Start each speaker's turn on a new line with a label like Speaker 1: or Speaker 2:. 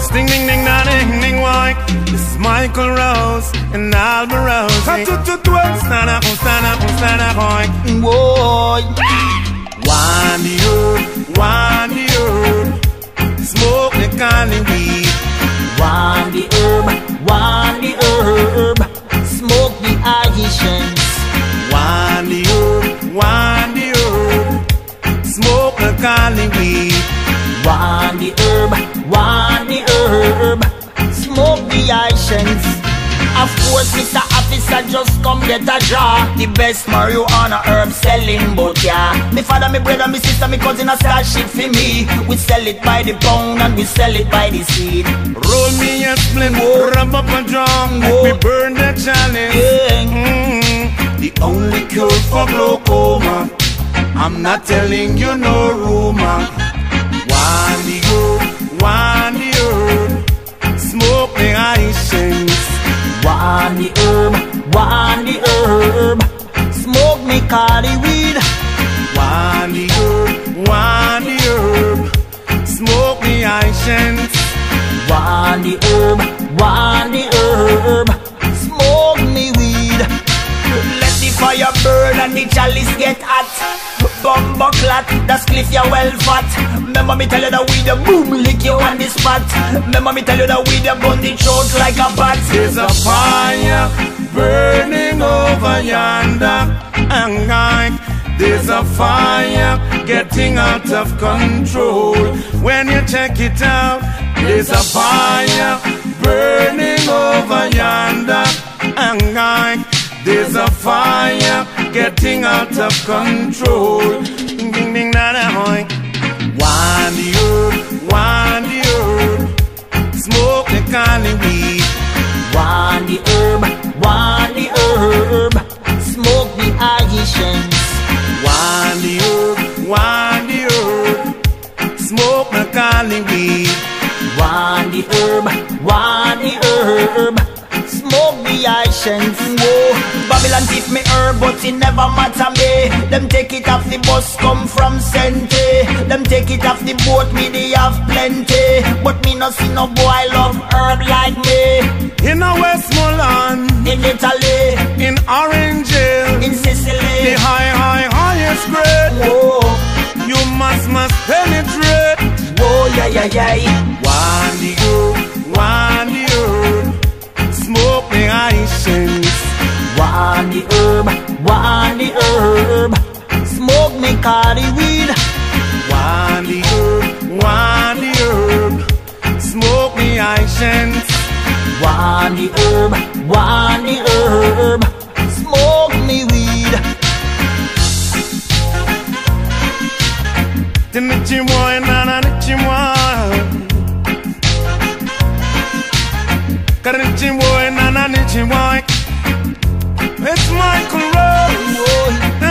Speaker 1: Ding ding ding da ding ding why. This is Michael Rose and Alma Rose. Stand up, stand up, stand up, boy.
Speaker 2: Boy.
Speaker 1: Wind the herb, wind the herb. Smoke the cali weed.
Speaker 2: Wind the herb, wind the herb. Smoke the Haitians.
Speaker 1: Wind the herb, wind the herb. Smoke the cali weed.
Speaker 2: Wind the herb, wind the herb. Smoke the Haitians. Of course, Mr. Officer just come get a draw. The best marijuana herb selling, but yeah. Me father, me brother, me sister, me cousin a start shit for me. We sell it by the pound and we sell it by the seed.
Speaker 1: Roll me a splint, rub up a drum, let me burn the chalice.
Speaker 2: Yeah.
Speaker 1: The only cure for glaucoma, I'm not telling you no rumor. Wind the herb, wind the herb. Smoke the Haitians.
Speaker 2: Wind the herb, wind the herb. Smoke me cali weed.
Speaker 1: Wind the herb, wind the herb. Smoke the Haitians.
Speaker 2: Wind the herb, wind the herb. Smoke me weed. Let the fire burn and the chalice get hot. Bumbo clat, that's cliff ya well fat. Remember me tell you that we the boom lick you on the spot. Remember me tell you that we the bun the throat like a bat.
Speaker 1: There's a fire burning over yonder, and like there's a fire getting out of control. When you check it out, there's a fire burning over yonder, and like there's a fire getting out of control. Ding ding ding da da hoy. Wind the herb, wind the herb. Smoke the cali weed.
Speaker 2: Wind the herb, wind the herb. Smoke the Haitians.
Speaker 1: Wind the herb, wind the herb. Smoke the cali weed.
Speaker 2: Wind the herb, wind the herb. Smoke the Haitians. Whoa. Babylon give me herb, but it never matter me. Them take it off the bus, come from Sente. Them take it off the boat, me they have plenty. But me no see no boy love herb like me.
Speaker 1: In a Westmoreland,
Speaker 2: in Italy,
Speaker 1: in Orange Hill,
Speaker 2: in Sicily,
Speaker 1: the highest grade.
Speaker 2: Whoa.
Speaker 1: You must penetrate.
Speaker 2: Whoa, yeah.
Speaker 1: Wind the herb, wind the herb. Smoke the Haitians.
Speaker 2: Wind the herb, wind the herb. Smoke me cali weed.
Speaker 1: Wind the herb, wind the herb. Smoke the Haitians.
Speaker 2: Wind the herb, wind the herb. Smoke me weed.
Speaker 1: Tinichi boy, nana nichi boy. Karichi boy, nana nichi boy. It's Michael Rose.